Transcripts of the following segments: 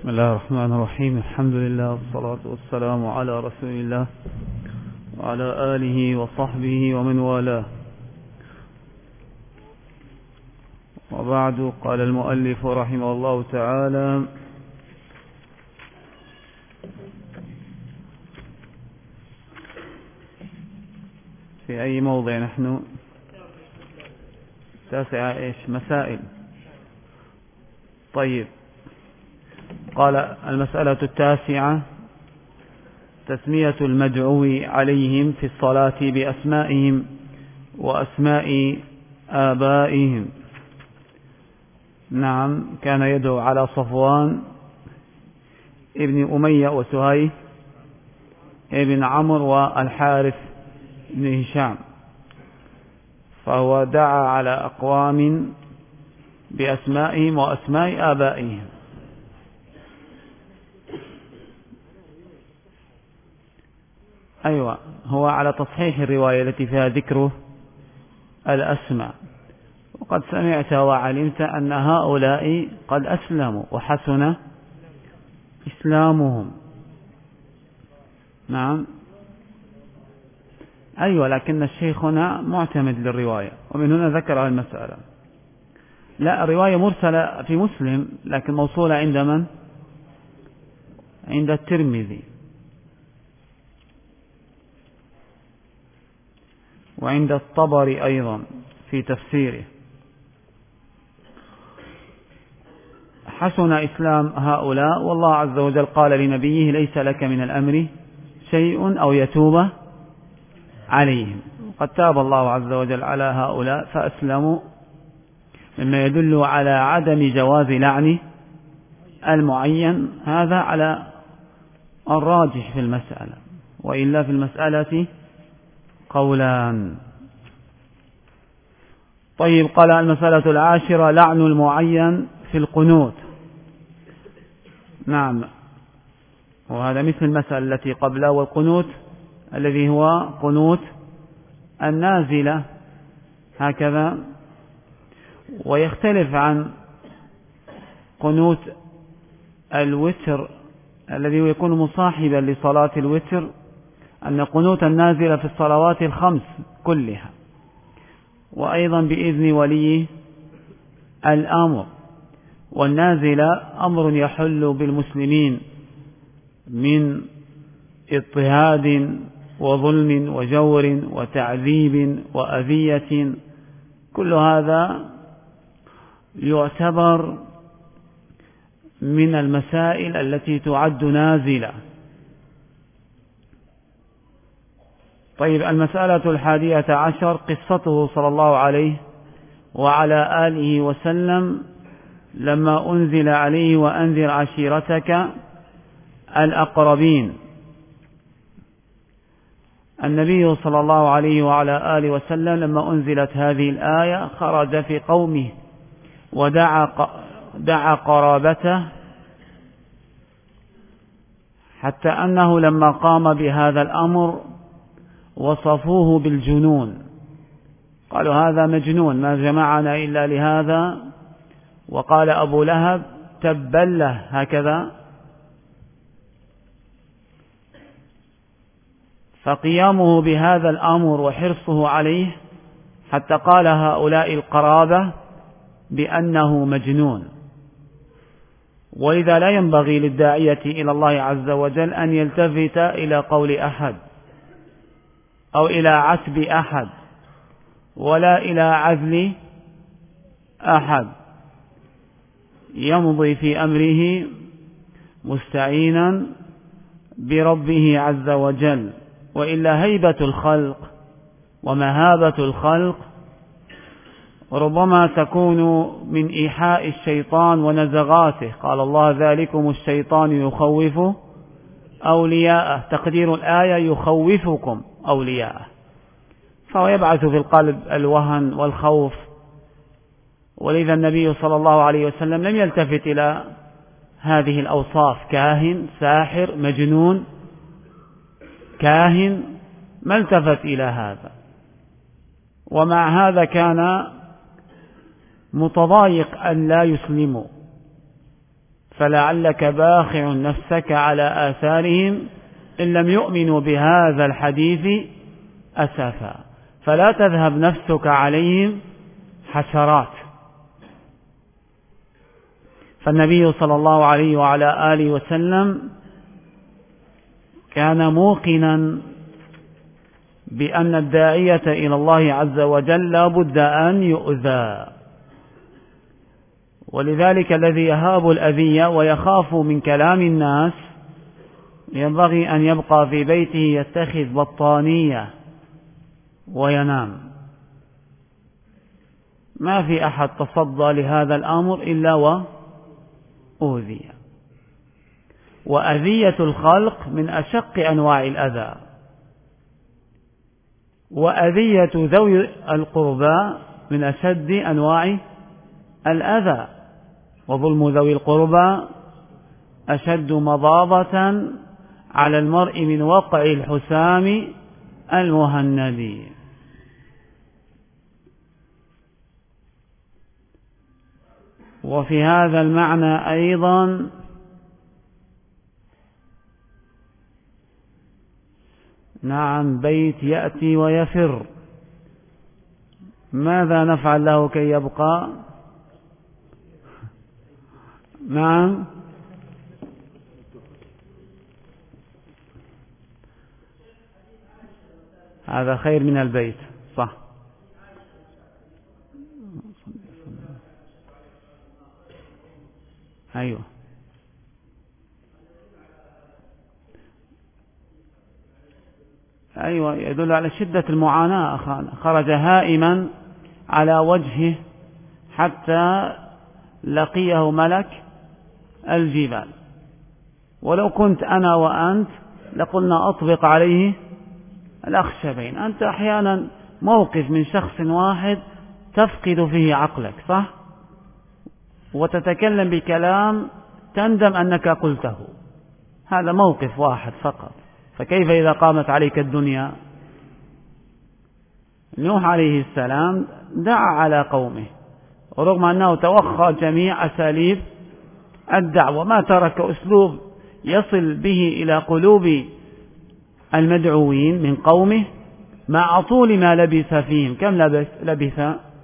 بسم الله الرحمن الرحيم. الحمد لله والصلاة والسلام على رسول الله وعلى آله وصحبه ومن والاه، وبعد. قال المؤلف رحمه الله تعالى: في أي موضع نحن؟ 9. مسائل. طيب، قال: المسألة 9: تسمية المدعو عليهم في الصلاة بأسمائهم وأسماء آبائهم. نعم، كان يدعو على صفوان ابن أمية وسهيل ابن عمرو والحارث بن هشام، فهو دعا على أقوام بأسمائهم وأسماء آبائهم. أيوة، هو على تصحيح الرواية التي فيها ذكر الأسماء. وقد سمعت وعلمت أن هؤلاء قد أسلموا وحسن إسلامهم. نعم، أيوة، لكن الشيخ هنا معتمد للرواية، ومن هنا ذكر المسألة. لا، الرواية مرسلة في مسلم، لكن موصولة عند من؟ عند الترمذي وعند الطبري أيضا في تفسيره. حسن إسلام هؤلاء، والله عز وجل قال لنبيه: ليس لك من الأمر شيء أو يتوب عليهم. قد تاب الله عز وجل على هؤلاء فأسلموا، مما يدل على عدم جواز لعن المعين. هذا على الراجح في المسألة، وإلا في المسألة قولان. طيب، قال: المسألة 10: لعن المعين في القنوت. نعم، وهذا مثل المسألة التي قبله، والقنوت الذي هو قنوت النازلة هكذا. ويختلف عن قنوت الوتر الذي يكون مصاحبا لصلاة الوتر، أن قنوت النازلة في الصلوات الخمس كلها، وأيضا بإذن ولي الأمر. والنازلة أمر يحل بالمسلمين من اضطهاد وظلم وجور وتعذيب وأذية، كل هذا يعتبر من المسائل التي تعد نازلة. طيب، المسألة 11: قصته صلى الله عليه وعلى آله وسلم لما أنزل عليه: وأنذر عشيرتك الأقربين. النبي صلى الله عليه وعلى آله وسلم لما أنزلت هذه الآية خرج في قومه ودعا قرابته، حتى أنه لما قام بهذا الأمر وصفوه بالجنون، قالوا: هذا مجنون، ما جمعنا إلا لهذا. وقال أبو لهب: تبا له، هكذا. فقيامه بهذا الأمر وحرصه عليه حتى قال هؤلاء القرابة بأنه مجنون. ولذا لا ينبغي للداعية إلى الله عز وجل أن يلتفت إلى قول أحد أو إلى عتب أحد ولا إلى عذل أحد، يمضي في أمره مستعينا بربه عز وجل. وإلا هيبة الخلق ومهابة الخلق ربما تكون من إيحاء الشيطان ونزغاته. قال الله: ذلكم الشيطان يخوف أولياءه، تقدير الآية: يخوفكم أولياءه. فهو يبعث في القلب الوهن والخوف. ولذا النبي صلى الله عليه وسلم لم يلتفت إلى هذه الأوصاف: كاهن، ساحر، مجنون، كاهن، ما التفت إلى هذا. ومع هذا كان متضايق أن لا يسلموا، فلعلك باخع نفسك على آثارهم إن لم يؤمنوا بهذا الحديث أسفا، فلا تذهب نفسك عليهم حسرات. فالنبي صلى الله عليه وعلى آله وسلم كان موقنا بأن الداعية إلى الله عز وجل لا بد أن يؤذى، ولذلك الذي يهاب الأذية ويخاف من كلام الناس ينبغي أن يبقى في بيته يتخذ بطانية وينام. ما في أحد تصدى لهذا الأمر إلا وأوذي، وأذية الخلق من أشق أنواع الأذى، وأذية ذوي القربى من أشد أنواع الأذى، وظلم ذوي القربى أشد مضاضة على المرء من وقع الحسام المهند. وفي هذا المعنى أيضا نعم بيت يأتي ويفر، ماذا نفعل له كي يبقى؟ نعم هذا خير من البيت، صح. أيوه أيوه يدل على شدة المعاناة. خرج هائما على وجهه حتى لقيه ملك الجبال، ولو كنت أنا وأنت لقلنا أطبق عليه الأخشبين. أنت أحيانا موقف من شخص واحد تفقد فيه عقلك، صح، وتتكلم بكلام تندم أنك قلته، هذا موقف واحد فقط، فكيف إذا قامت عليك الدنيا؟ نوح عليه السلام دعا على قومه، ورغم أنه توخى جميع أساليب الدعوة ما ترك أسلوب يصل به إلى قلوب المدعوين من قومه مع طول ما لبث فيهم. كم لبث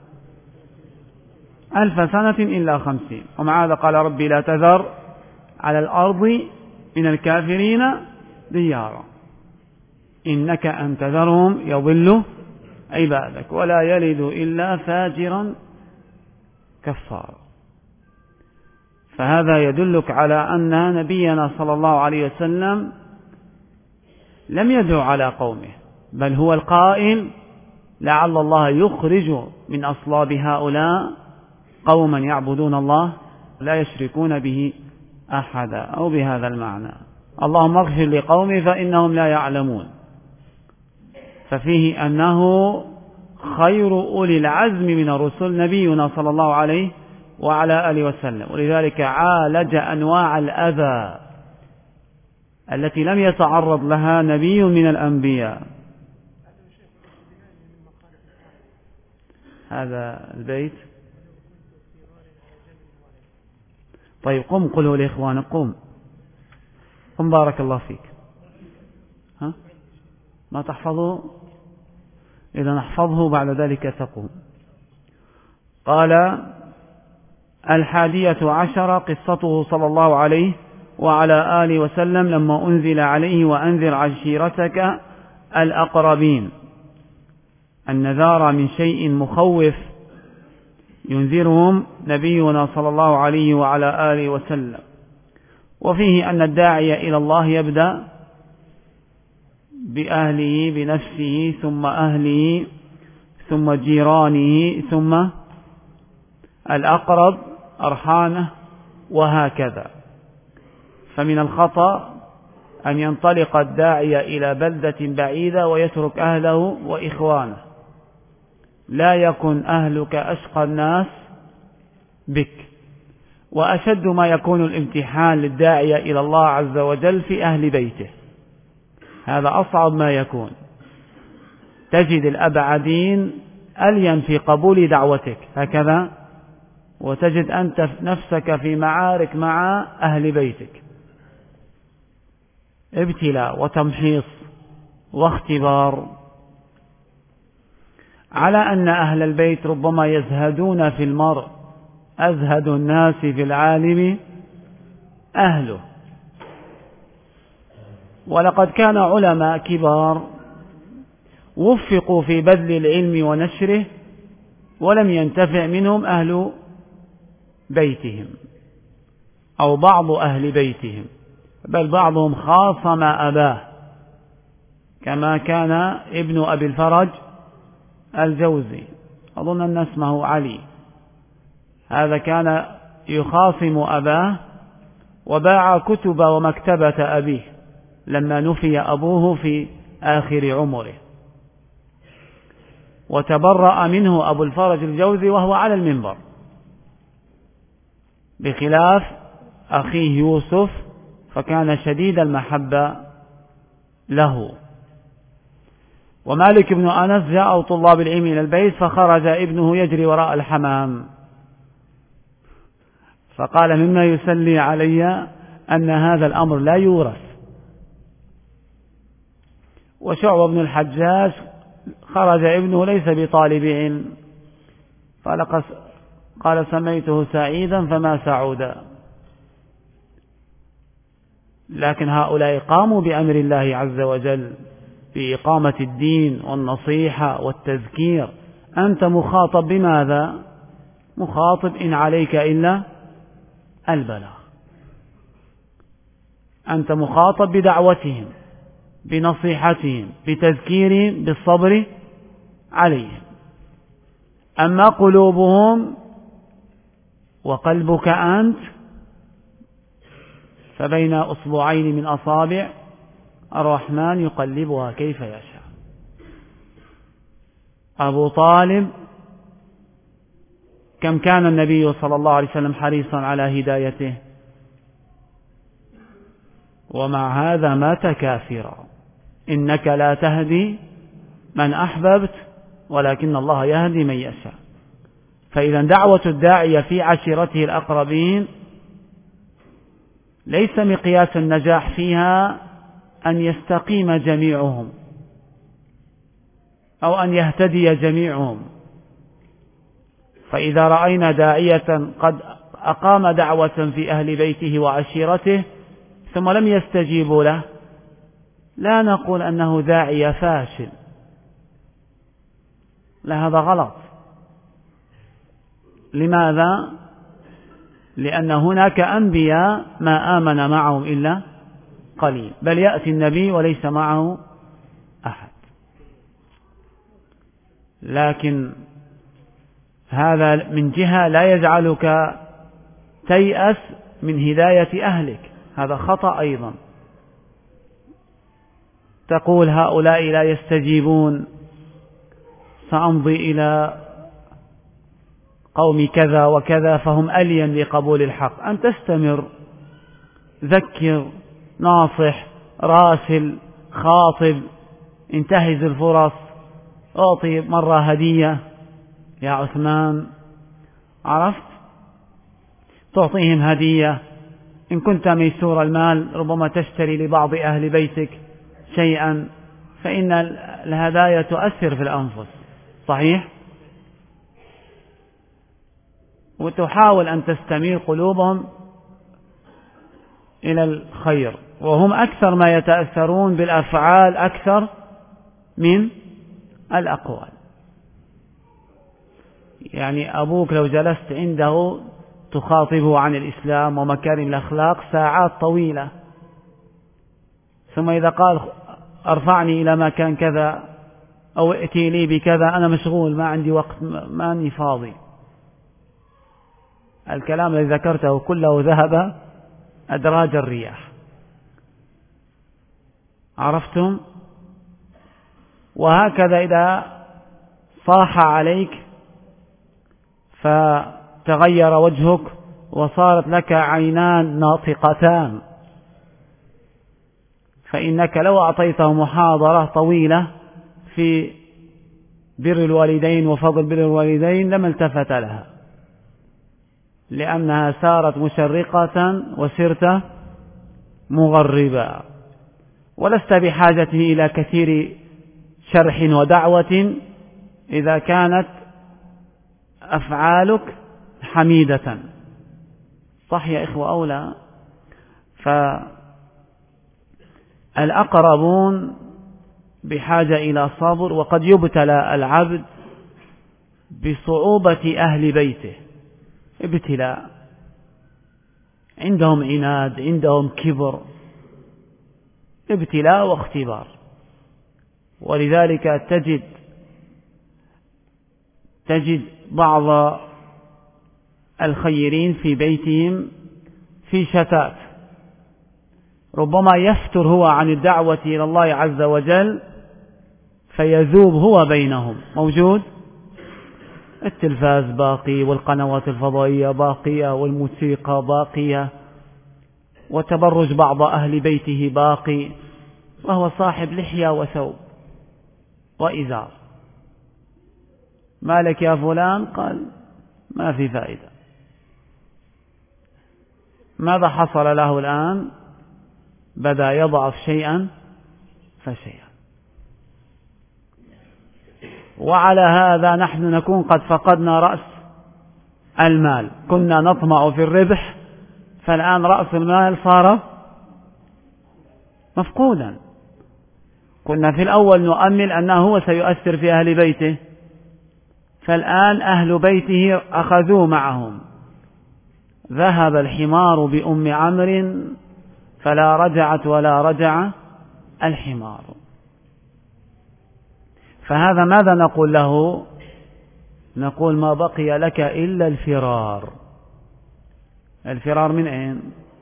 1000 سنة إلا 50، ومع هذا قال ربي لا تذر على الأرض من الكافرين ديارا إنك أن تذرهم يضلوا عبادك ولا يلد إلا فاجرا كفارا. فهذا يدلك على أن نبينا صلى الله عليه وسلم لم يدعو على قومه، بل هو القائل لعل الله يخرج من أصلاب هؤلاء قوما يعبدون الله لا يشركون به أحدا، أو بهذا المعنى اللهم اغفر لقومي فإنهم لا يعلمون. ففيه أنه خير أولي العزم من الرسل نبينا صلى الله عليه وعلى آله وسلم، ولذلك عالج أنواع الأذى التي لم يتعرض لها نبي من الأنبياء. هذا البيت. طيب قم قله لإخوانك، قم بارك الله فيك. ها؟ ما تحفظه؟ إذا نحفظه بعد ذلك تقوم. قال 11 قصته صلى الله عليه وعلى آله وسلم لما أنزل عليه وأنذر عشيرتك الأقربين. النذار من شيء مخوف ينذرهم نبينا صلى الله عليه وعلى آله وسلم. وفيه أن الداعي إلى الله يبدأ بأهله بنفسه ثم أهله ثم جيرانه ثم الأقرب أرحامه وهكذا. فمن الخطأ أن ينطلق الداعي إلى بلدة بعيدة ويترك أهله وإخوانه. لا يكن أهلك أشقى الناس بك، وأشد ما يكون الامتحان للداعية إلى الله عز وجل في أهل بيته، هذا أصعب ما يكون. تجد الأبعدين ألين في قبول دعوتك، هكذا وتجد أنت نفسك في معارك مع أهل بيتك، ابتلاء وتمحيص واختبار، على أن أهل البيت ربما يزهدون في المرء أزهد الناس في العالم أهله. ولقد كان علماء كبار وفقوا في بذل العلم ونشره ولم ينتفع منهم أهل بيتهم أو بعض أهل بيتهم، بل بعضهم خاصم أباه، كما كان ابن أبي الفرج الجوزي، أظن أن اسمه علي، هذا كان يخاصم أباه وباع كتب ومكتبة أبيه لما نفي أبوه في آخر عمره، وتبرأ منه أبو الفرج الجوزي وهو على المنبر، بخلاف أخيه يوسف فكان شديد المحبة له. ومالك بن أنس جاء طلاب العلم إلى البيت فخرج ابنه يجري وراء الحمام، فقال مما يسلي علي أن هذا الأمر لا يورث. وشعبة بن الحجاج خرج ابنه ليس بطالب علم، قال سميته سعيدا فما سعودا. لكن هؤلاء قاموا بأمر الله عز وجل بإقامة الدين والنصيحة والتذكير. أنت مخاطب بماذا؟ مخاطب إن عليك إلا البلاغ، أنت مخاطب بدعوتهم، بنصيحتهم، بتذكيرهم، بالصبر عليهم. أما قلوبهم وقلبك أنت فبين أصبعين من أصابع الرحمن يقلبها كيف يشاء. أبو طالب كم كان النبي صلى الله عليه وسلم حريصا على هدايته، ومع هذا مات كافرا. إنك لا تهدي من أحببت ولكن الله يهدي من يشاء. فإذا دعوة الداعية في عشيرته الأقربين ليس مقياس النجاح فيها أن يستقيم جميعهم أو أن يهتدي جميعهم. فإذا رأينا داعية قد أقام دعوة في أهل بيته وعشيرته ثم لم يستجيبوا له، لا نقول أنه داعية فاشل، لا، هذا غلط. لماذا؟ لأن هناك أنبياء ما آمن معهم إلا قليل، بل يأتي النبي وليس معه أحد. لكن هذا من جهة لا يجعلك تيأس من هداية أهلك، هذا خطأ أيضا. تقول هؤلاء لا يستجيبون، سأمضي إلى قوم كذا وكذا فهم ألين لقبول الحق. أن تستمر، ذكر، ناصح، راسل، خاطب، انتهز الفرص، أعطي مرة هدية يا عثمان، عرفت؟ تعطيهم هدية. إن كنت ميسور المال ربما تشتري لبعض أهل بيتك شيئا، فإن الهدايا تؤثر في الأنفس، صحيح؟ وتحاول أن تستميل قلوبهم إلى الخير، وهم أكثر ما يتأثرون بالأفعال أكثر من الأقوال. يعني أبوك لو جلست عنده تخاطبه عن الإسلام ومكارم الأخلاق ساعات طويلة، ثم إذا قال أرفعني إلى مكان كذا أو ائتي لي بكذا أنا مشغول ما عندي وقت ماني فاضي، الكلام الذي ذكرته كله ذهب أدراج الرياح. عرفتم؟ وهكذا إذا صاح عليك فتغير وجهك وصارت لك عينان ناطقتان، فإنك لو أعطيته محاضرة طويلة في بر الوالدين وفضل بر الوالدين لما التفت لها. لأنها سارت مشرقة وسرت مغربا، ولست بحاجة إلى كثير شرح ودعوة إذا كانت أفعالك حميدة. صح يا إخوة أو لا؟ فالأقربون بحاجة إلى صبر، وقد يبتلى العبد بصعوبة أهل بيته، ابتلاء، عندهم عناد، عندهم كبر، ابتلاء واختبار. ولذلك تجد بعض الخيرين في بيتهم في شتات، ربما يفتر هو عن الدعوة إلى الله عز وجل فيذوب هو بينهم. موجود التلفاز باقي، والقنوات الفضائية باقية، والموسيقى باقية، وتبرج بعض أهل بيته باقي، وهو صاحب لحية وثوب وإزار. ما لك يا فلان؟ قال ما في فائدة. ماذا حصل له الآن؟ بدأ يضعف شيئا فشيئا. وعلى هذا نحن نكون قد فقدنا رأس المال. كنا نطمع في الربح، فالآن رأس المال صار مفقودا. كنا في الأول نؤمل أنه هو سيؤثر في أهل بيته، فالآن أهل بيته أخذوه معهم. ذهب الحمار بأم عمرو فلا رجعت ولا رجع الحمار. فهذا ماذا نقول له؟ نقول ما بقي لك إلا الفرار. الفرار من أين؟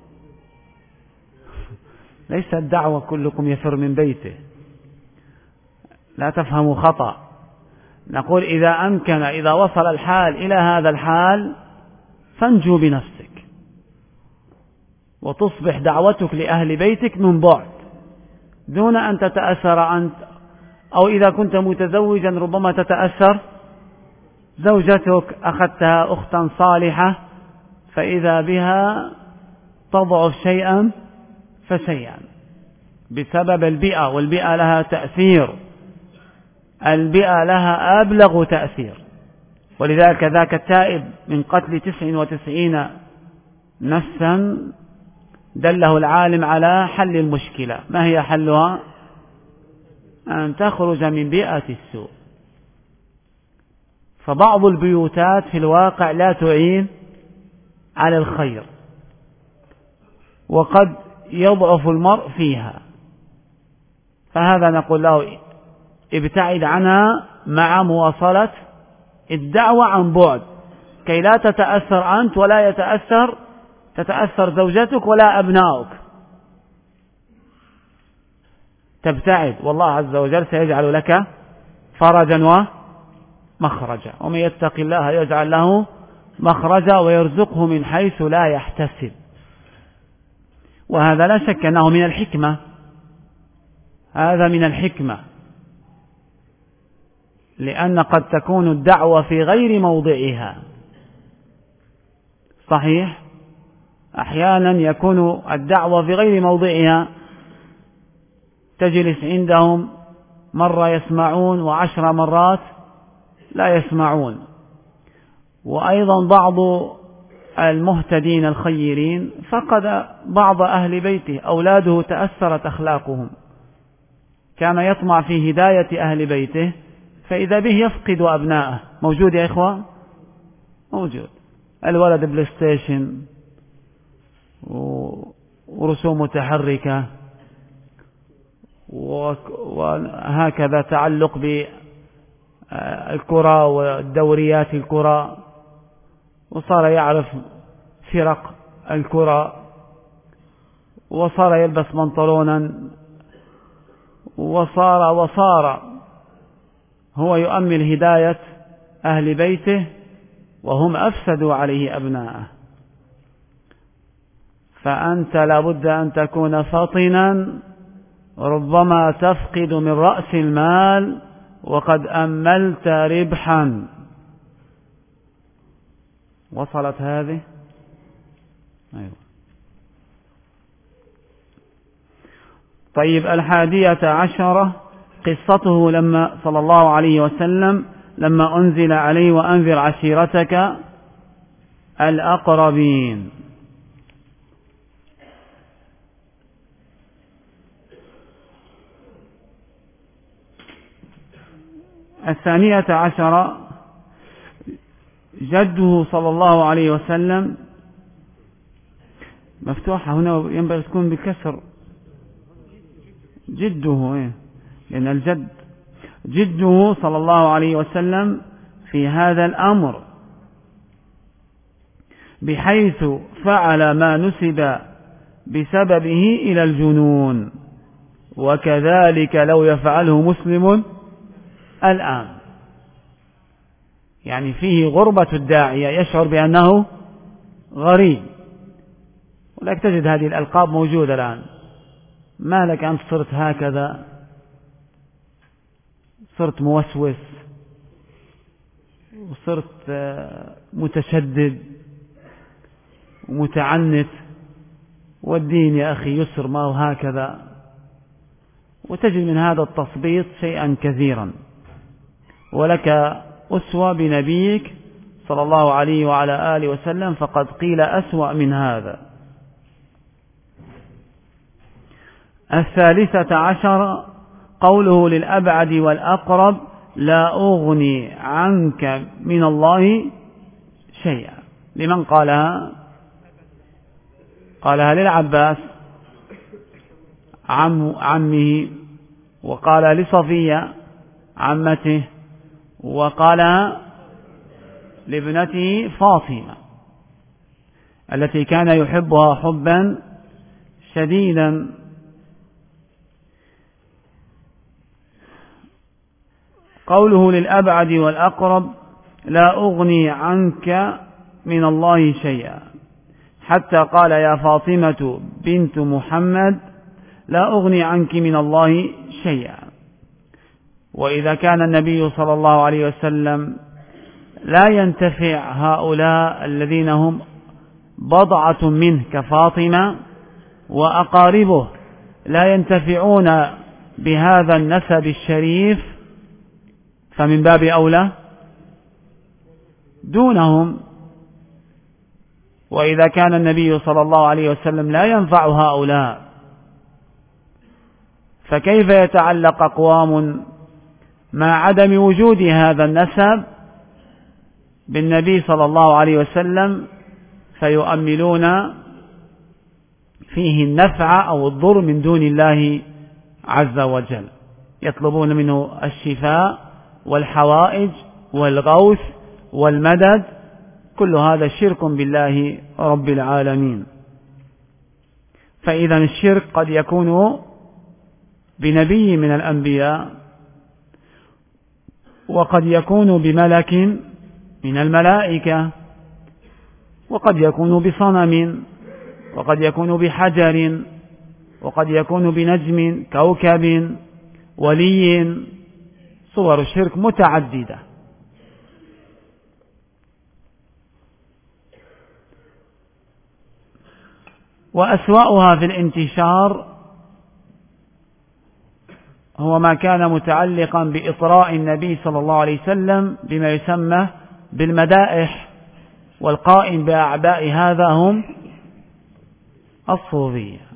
ليس الدعوة كلكم يفر من بيته، لا تفهموا خطأ. نقول إذا وصل الحال إلى هذا الحال فانجو بنفسك، وتصبح دعوتك لأهل بيتك من بعد دون أن تتأثر أنت، أو إذا كنت متزوجا ربما تتأثر زوجتك، أخذتها أختا صالحة فإذا بها تضعف شيئا فشيئا بسبب البيئة، والبيئة لها تأثير، البيئة لها أبلغ تأثير. ولذلك ذاك التائب من قتل 99 نفسا دله العالم على حل المشكلة. ما هي حلها؟ أن تخرج من بيئة السوء. فبعض البيوتات في الواقع لا تعين على الخير، وقد يضعف المرء فيها، فهذا نقول له ابتعد عنها مع مواصلة الدعوة عن بعد، كي لا تتأثر أنت ولا تتأثر زوجتك ولا أبناؤك. تبتعد، والله عز وجل سيجعل لك فرجا ومخرجا. ومن يتق الله يجعل له مخرجا ويرزقه من حيث لا يحتسب. وهذا لا شك أنه من الحكمة، هذا من الحكمة، لأن قد تكون الدعوة في غير موضعها. صحيح، أحيانا يكون الدعوة في غير موضعها، تجلس عندهم مرة يسمعون و10 مرات لا يسمعون. وأيضا بعض المهتدين الخيرين فقد بعض أهل بيته، أولاده تأثرت أخلاقهم، كان يطمع في هداية أهل بيته فإذا به يفقد أبناءه. موجود يا إخوة؟ موجود. الولد بلاي ستيشن ورسوم متحركة، وهكذا تعلق بالكرة والدوريات الكرة، وصار يعرف فرق الكرة، وصار يلبس بنطلونا، وصار هو يؤمل هداية أهل بيته وهم أفسدوا عليه أبناءه. فأنت لابد أن تكون فطنا، ربما تفقد من رأس المال وقد أملت ربحا. وصلت هذه؟ أيوة. طيب 11 قصته لما صلى الله عليه وسلم لما أنزل عليه وأنذر عشيرتك الأقربين. 12 جده صلى الله عليه وسلم، مفتوحة هنا ينبغي تكون بكسر، جده لأن الجد جده صلى الله عليه وسلم في هذا الأمر، بحيث فعل ما نسب بسببه إلى الجنون، وكذلك لو يفعله مسلم الآن. يعني فيه غربة الداعية، يشعر بأنه غريب، ولك تجد هذه الألقاب موجودة الآن. ما لك أنت صرت هكذا، صرت موسوس وصرت متشدد ومتعنت، والدين يا أخي يسر ما هو هكذا، وتجد من هذا التثبيط شيئا كثيرا. ولك أسوة بنبيك صلى الله عليه وعلى آله وسلم، فقد قيل أسوأ من هذا. 13 قوله للأبعد والأقرب لا أغني عنك من الله شيئا. لمن قالها؟ قالها للعباس عمه، وقال لصفية عمته، وقال لابنته فاطمة التي كان يحبها حبا شديدا. قوله للأبعد والأقرب لا أغني عنك من الله شيئا، حتى قال يا فاطمة بنت محمد لا أغني عنك من الله شيئا. وإذا كان النبي صلى الله عليه وسلم لا ينتفع هؤلاء الذين هم بضعة منه كفاطمة وأقاربه، لا ينتفعون بهذا النسب الشريف، فمن باب أولى دونهم. وإذا كان النبي صلى الله عليه وسلم لا ينفع هؤلاء، فكيف يتعلق أقوام مع عدم وجود هذا النسب بالنبي صلى الله عليه وسلم فيؤملون فيه النفع أو الضر من دون الله عز وجل، يطلبون منه الشفاء والحوائج والغوث والمدد، كل هذا شرك بالله رب العالمين. فإذا الشرك قد يكون بنبي من الأنبياء، وقد يكون بملك من الملائكة، وقد يكون بصنم، وقد يكون بحجر، وقد يكون بنجم كوكب ولي. صور الشرك متعددة. وأسوأها في الانتشار هو ما كان متعلقا بإطراء النبي صلى الله عليه وسلم بما يسمى بالمدائح، والقائم بأعباء هذا هم الصوفية.